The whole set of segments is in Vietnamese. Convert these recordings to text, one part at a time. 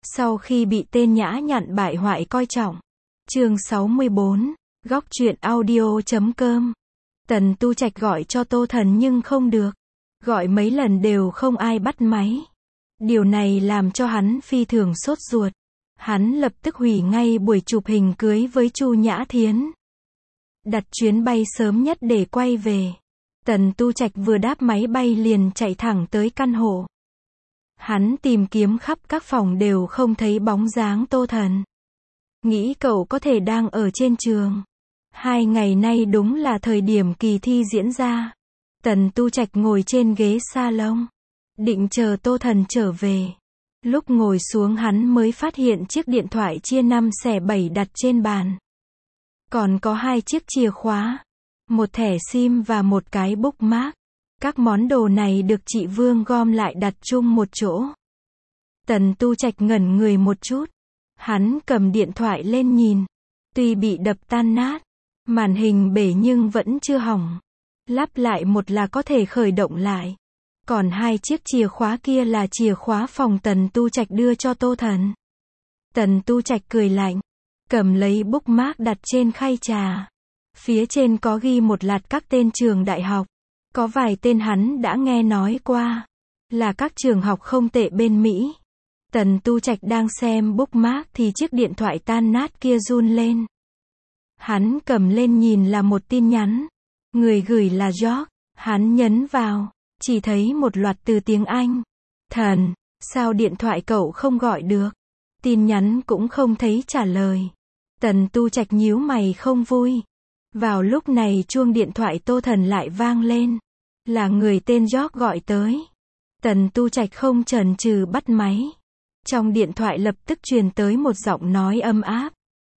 Sau khi bị tên nhã nhặn bại hoại coi trọng. Chương 64, góc truyện audio.com. Tần Tu Trạch gọi cho Tô Thần nhưng không được. Gọi mấy lần đều không ai bắt máy. Điều này làm cho hắn phi thường sốt ruột. Hắn lập tức hủy ngay buổi chụp hình cưới với Chu Nhã Thiến. Đặt chuyến bay sớm nhất để quay về. Tần Tu Trạch vừa đáp máy bay liền chạy thẳng tới căn hộ. Hắn tìm kiếm khắp các phòng đều không thấy bóng dáng Tô Thần. Nghĩ cậu có thể đang ở trên trường. 2 ngày nay đúng là thời điểm kỳ thi diễn ra. Tần Tu Trạch ngồi trên ghế salon, định chờ Tô Thần trở về. Lúc ngồi xuống hắn mới phát hiện chiếc điện thoại chia 5 xẻ 7 đặt trên bàn. Còn có 2 chiếc chìa khóa, một thẻ SIM và một cái bookmark. Các món đồ này được chị Vương gom lại đặt chung một chỗ. Tần Tu Trạch ngẩn người một chút. Hắn cầm điện thoại lên nhìn. Tuy bị đập tan nát, màn hình bể nhưng vẫn chưa hỏng. Lắp lại một là có thể khởi động lại. Còn 2 chiếc chìa khóa kia là chìa khóa phòng Tần Tu Trạch đưa cho Tô Thần. Tần Tu Trạch cười lạnh, cầm lấy bookmark đặt trên khay trà. Phía trên có ghi một loạt các tên trường đại học. Có vài tên hắn đã nghe nói qua, là các trường học không tệ bên Mỹ. Tần Tu Trạch đang xem bookmark thì chiếc điện thoại tan nát kia run lên. Hắn cầm lên nhìn là một tin nhắn. Người gửi là George. Hắn nhấn vào, chỉ thấy một loạt từ tiếng Anh. Thần, sao điện thoại cậu không gọi được? Tin nhắn cũng không thấy trả lời. Tần Tu Trạch nhíu mày không vui. Vào lúc này chuông điện thoại Tô Thần lại vang lên. Là người tên George gọi tới. Tần Tu Trạch không chần chừ bắt máy. Trong điện thoại lập tức truyền tới một giọng nói ấm áp.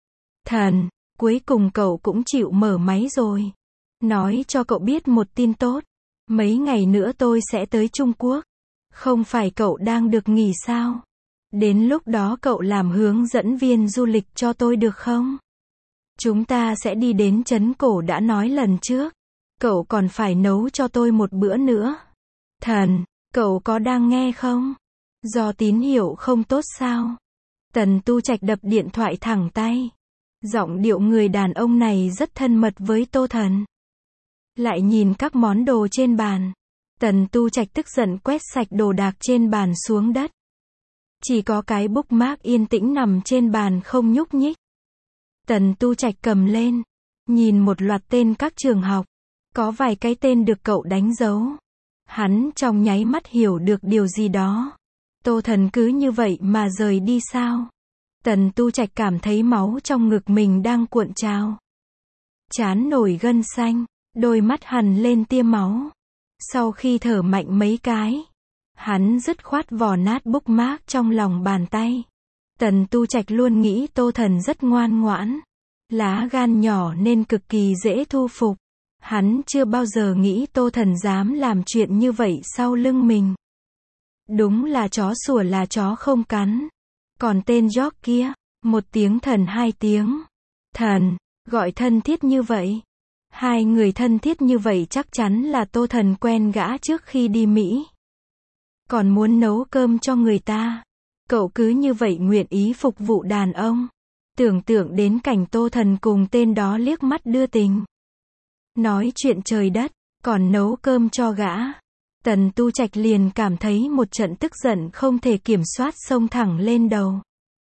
Thần, cuối cùng cậu cũng chịu mở máy rồi. Nói cho cậu biết một tin tốt. Mấy ngày nữa tôi sẽ tới Trung Quốc. Không phải cậu đang được nghỉ sao? Đến lúc đó cậu làm hướng dẫn viên du lịch cho tôi được không? Chúng ta sẽ đi đến trấn cổ đã nói lần trước. Cậu còn phải nấu cho tôi một bữa nữa. Thần, cậu có đang nghe không? Do tín hiệu không tốt sao? Tần Tu Trạch đập điện thoại thẳng tay. Giọng điệu người đàn ông này rất thân mật với Tô Thần. Lại nhìn các món đồ trên bàn. Tần Tu Trạch tức giận quét sạch đồ đạc trên bàn xuống đất. Chỉ có cái bookmark yên tĩnh nằm trên bàn không nhúc nhích. Tần Tu Trạch cầm lên, nhìn một loạt tên các trường học. Có vài cái tên được cậu đánh dấu. Hắn trong nháy mắt hiểu được điều gì đó. Tô Thần cứ như vậy mà rời đi sao? Tần Tu Trạch cảm thấy máu trong ngực mình đang cuộn trào. Trán nổi gân xanh, đôi mắt hằn lên tia máu. Sau khi thở mạnh mấy cái, hắn dứt khoát vò nát bookmark trong lòng bàn tay. Tần Tu Trạch luôn nghĩ Tô Thần rất ngoan ngoãn, lá gan nhỏ nên cực kỳ dễ thu phục. Hắn chưa bao giờ nghĩ Tô Thần dám làm chuyện như vậy sau lưng mình. Đúng là chó sủa là chó không cắn. Còn tên George kia, 1 tiếng thần 2 tiếng. Thần, gọi thân thiết như vậy. 2 người thân thiết như vậy chắc chắn là Tô Thần quen gã trước khi đi Mỹ. Còn muốn nấu cơm cho người ta. Cậu cứ như vậy nguyện ý phục vụ đàn ông. Tưởng tượng đến cảnh Tô Thần cùng tên đó liếc mắt đưa tình. Nói chuyện trời đất, còn nấu cơm cho gã. Tần Tu Trạch liền cảm thấy một trận tức giận không thể kiểm soát xông thẳng lên đầu.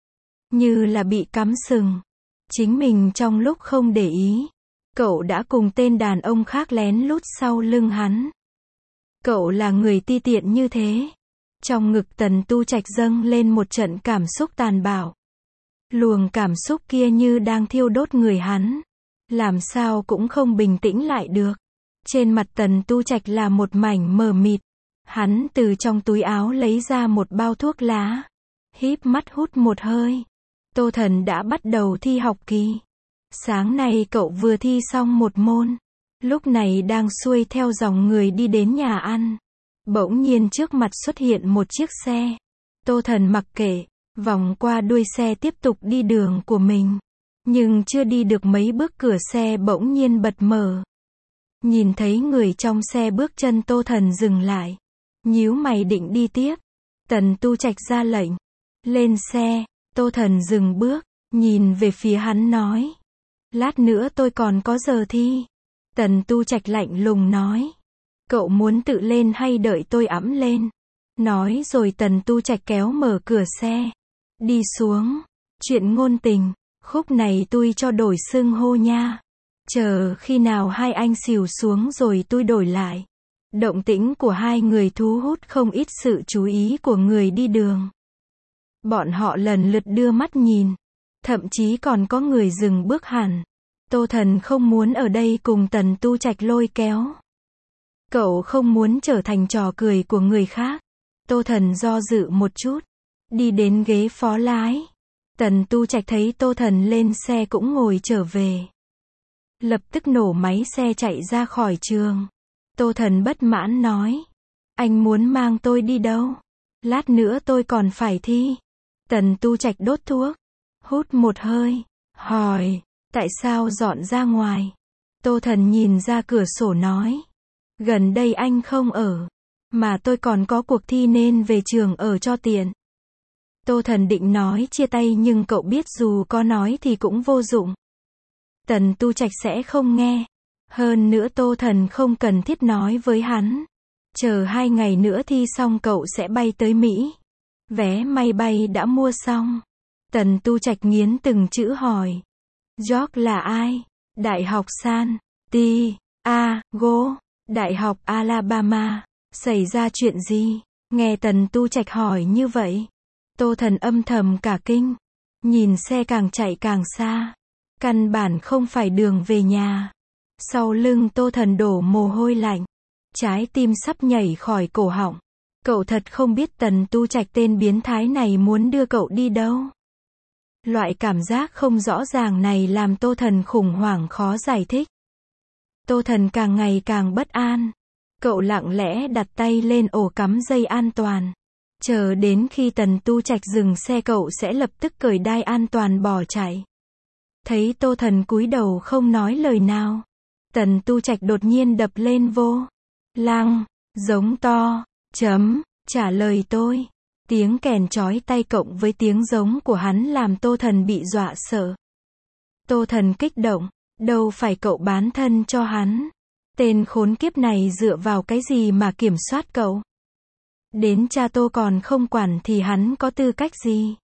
Như là bị cắm sừng. Chính mình trong lúc không để ý, cậu đã cùng tên đàn ông khác lén lút sau lưng hắn. Cậu là người ti tiện như thế. Trong ngực Tần Tu Trạch dâng lên một trận cảm xúc tàn bạo. Luồng cảm xúc kia như đang thiêu đốt người hắn. Làm sao cũng không bình tĩnh lại được. Trên mặt Tần Tu Trạch là một mảnh mờ mịt. Hắn từ trong túi áo lấy ra một bao thuốc lá. Híp mắt hút một hơi. Tô Thần đã bắt đầu thi học kỳ. Sáng nay cậu vừa thi xong một môn. Lúc này đang xuôi theo dòng người đi đến nhà ăn. Bỗng nhiên trước mặt xuất hiện một chiếc xe. Tô Thần mặc kệ, vòng qua đuôi xe tiếp tục đi đường của mình. Nhưng chưa đi được mấy bước cửa xe bỗng nhiên bật mở. Nhìn thấy người trong xe bước chân Tô Thần dừng lại. Nhíu mày định đi tiếp. Tần Tu Trạch ra lệnh. Lên xe, Tô Thần dừng bước, nhìn về phía hắn nói. Lát nữa tôi còn có giờ thi. Tần Tu Trạch lạnh lùng nói. Cậu muốn tự lên hay đợi tôi ẵm lên? Nói rồi Tần Tu Trạch kéo mở cửa xe. Đi xuống. Chuyện ngôn tình, khúc này tôi cho đổi xưng hô nha. Chờ khi nào hai anh xỉu xuống rồi tôi đổi lại. Động tĩnh của hai người thu hút không ít sự chú ý của người đi đường. Bọn họ lần lượt đưa mắt nhìn. Thậm chí còn có người dừng bước hẳn. Tô Thần không muốn ở đây cùng Tần Tu Trạch lôi kéo. Cậu không muốn trở thành trò cười của người khác. Tô Thần do dự một chút. Đi đến ghế phó lái. Tần Tu Trạch thấy Tô Thần lên xe cũng ngồi trở về. Lập tức nổ máy xe chạy ra khỏi trường. Tô Thần bất mãn nói. Anh muốn mang tôi đi đâu? Lát nữa tôi còn phải thi. Tần Tu Trạch đốt thuốc. Hút một hơi. Hỏi. Tại sao dọn ra ngoài? Tô Thần nhìn ra cửa sổ nói. Gần đây anh không ở. Mà tôi còn có cuộc thi nên về trường ở cho tiện. Tô Thần định nói chia tay nhưng cậu biết dù có nói thì cũng vô dụng. Tần Tu Trạch sẽ không nghe. Hơn nữa Tô Thần không cần thiết nói với hắn. Chờ 2 ngày nữa thi xong cậu sẽ bay tới Mỹ. Vé máy bay đã mua xong. Tần Tu Trạch nghiến từng chữ hỏi. George là ai? Đại học San Diego, Đại học Alabama. Xảy ra chuyện gì? Nghe Tần Tu Trạch hỏi như vậy. Tô Thần âm thầm cả kinh. Nhìn xe càng chạy càng xa. Căn bản không phải đường về nhà. Sau lưng Tô Thần đổ mồ hôi lạnh. Trái tim sắp nhảy khỏi cổ họng. Cậu thật không biết Tần Tu Trạch tên biến thái này muốn đưa cậu đi đâu. Loại cảm giác không rõ ràng này làm Tô Thần khủng hoảng khó giải thích. Tô Thần càng ngày càng bất an. Cậu lặng lẽ đặt tay lên ổ cắm dây an toàn. Chờ đến khi Tần Tu Trạch dừng xe cậu sẽ lập tức cởi đai an toàn bỏ chạy. Thấy Tô Thần cúi đầu không nói lời nào. Tần Tu Trạch đột nhiên đập lên vô lăng, giống to, trả lời tôi. Tiếng kèn chói tai cộng với tiếng giống của hắn làm Tô Thần bị dọa sợ. Tô Thần kích động, đâu phải cậu bán thân cho hắn. Tên khốn kiếp này dựa vào cái gì mà kiểm soát cậu? Đến cha Tô còn không quản thì hắn có tư cách gì?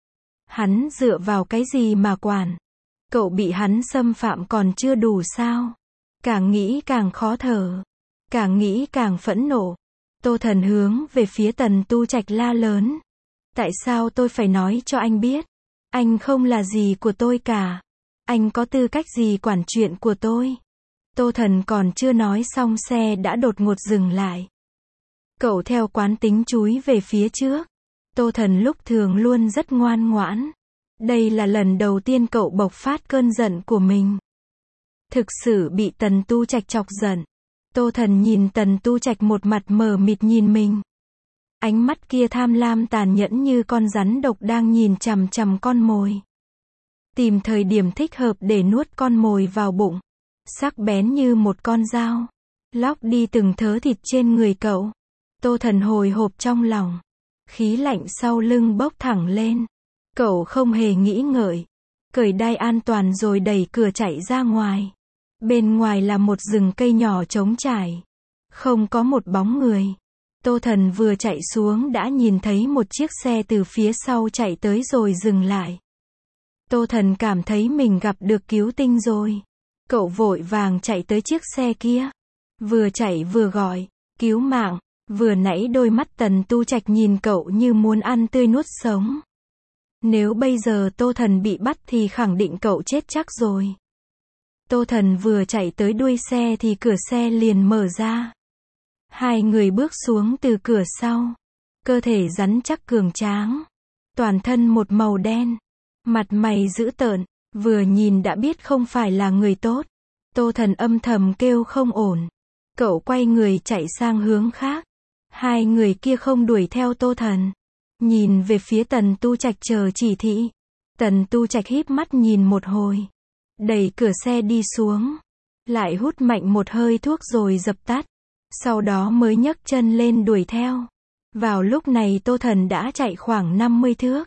Hắn dựa vào cái gì mà quản? Cậu bị hắn xâm phạm còn chưa đủ sao? Càng nghĩ càng khó thở. Càng nghĩ càng phẫn nộ. Tô Thần hướng về phía Tần Tu Trạch la lớn. Tại sao tôi phải nói cho anh biết? Anh không là gì của tôi cả. Anh có tư cách gì quản chuyện của tôi? Tô Thần còn chưa nói xong xe đã đột ngột dừng lại. Cậu theo quán tính chúi về phía trước. Tô Thần lúc thường luôn rất ngoan ngoãn. Đây là lần đầu tiên cậu bộc phát cơn giận của mình. Thực sự bị Tần Tu Trạch chọc giận. Tô Thần nhìn Tần Tu Trạch một mặt mờ mịt nhìn mình. Ánh mắt kia tham lam tàn nhẫn như con rắn độc đang nhìn chằm chằm con mồi. Tìm thời điểm thích hợp để nuốt con mồi vào bụng. Sắc bén như một con dao. Lóc đi từng thớ thịt trên người cậu. Tô Thần hồi hộp trong lòng. Khí lạnh sau lưng bốc thẳng lên. Cậu không hề nghĩ ngợi. Cởi đai an toàn rồi đẩy cửa chạy ra ngoài. Bên ngoài là một rừng cây nhỏ trống trải. Không có một bóng người. Tô Thần vừa chạy xuống đã nhìn thấy một chiếc xe từ phía sau chạy tới rồi dừng lại. Tô Thần cảm thấy mình gặp được cứu tinh rồi. Cậu vội vàng chạy tới chiếc xe kia. Vừa chạy vừa gọi, cứu mạng. Vừa nãy đôi mắt Tần Tu Trạch nhìn cậu như muốn ăn tươi nuốt sống. Nếu bây giờ Tô Thần bị bắt thì khẳng định cậu chết chắc rồi. Tô Thần vừa chạy tới đuôi xe thì cửa xe liền mở ra. Hai người bước xuống từ cửa sau. Cơ thể rắn chắc cường tráng. Toàn thân một màu đen. Mặt mày dữ tợn. Vừa nhìn đã biết không phải là người tốt. Tô Thần âm thầm kêu không ổn. Cậu quay người chạy sang hướng khác. Hai người kia không đuổi theo Tô Thần. Nhìn về phía Tần Tu Trạch chờ chỉ thị. Tần Tu Trạch híp mắt nhìn một hồi. Đẩy cửa xe đi xuống. Lại hút mạnh một hơi thuốc rồi dập tắt. Sau đó mới nhấc chân lên đuổi theo. Vào lúc này Tô Thần đã chạy khoảng 50 thước.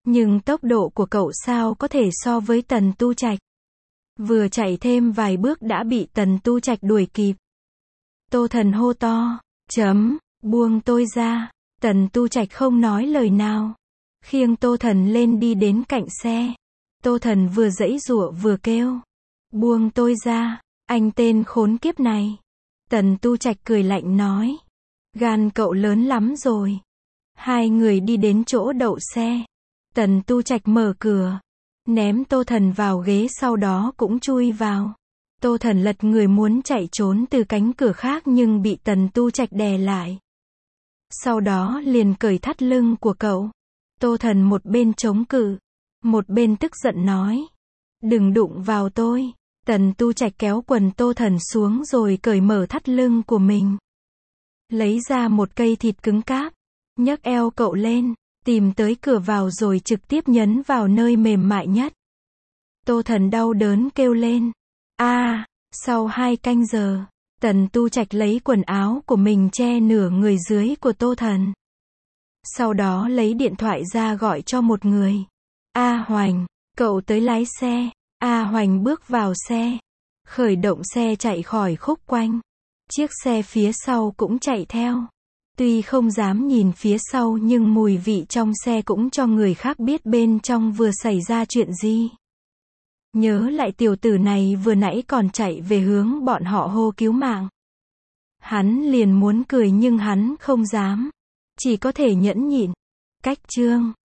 Nhưng tốc độ của cậu sao có thể so với Tần Tu Trạch. Vừa chạy thêm vài bước đã bị Tần Tu Trạch đuổi kịp. Tô Thần hô to, buông tôi ra. Tần Tu Trạch không nói lời nào. Khiêng Tô Thần lên đi đến cạnh xe. Tô Thần vừa giãy giụa vừa kêu, buông tôi ra, anh tên khốn kiếp này. Tần Tu Trạch cười lạnh nói, gan cậu lớn lắm rồi. Hai người đi đến chỗ đậu xe. Tần Tu Trạch mở cửa, ném Tô Thần vào ghế, sau đó cũng chui vào. Tô Thần lật người muốn chạy trốn từ cánh cửa khác nhưng bị Tần Tu Trạch đè lại. Sau đó liền cởi thắt lưng của cậu. Tô Thần một bên chống cự, một bên tức giận nói, đừng đụng vào tôi. Tần Tu Trạch kéo quần Tô Thần xuống rồi cởi mở thắt lưng của mình. Lấy ra một cây thịt cứng cáp, nhấc eo cậu lên, tìm tới cửa vào rồi trực tiếp nhấn vào nơi mềm mại nhất. Tô Thần đau đớn kêu lên. Sau 2 canh giờ, Tần Tu Trạch lấy quần áo của mình che nửa người dưới của Tô Thần. Sau đó lấy điện thoại ra gọi cho một người. A Hoành, cậu tới lái xe. A Hoành bước vào xe, khởi động xe chạy khỏi khúc quanh. Chiếc xe phía sau cũng chạy theo. Tuy không dám nhìn phía sau nhưng mùi vị trong xe cũng cho người khác biết bên trong vừa xảy ra chuyện gì. Nhớ lại tiểu tử này vừa nãy còn chạy về hướng bọn họ hô cứu mạng. Hắn liền muốn cười nhưng hắn không dám. Chỉ có thể nhẫn nhịn. Cách chương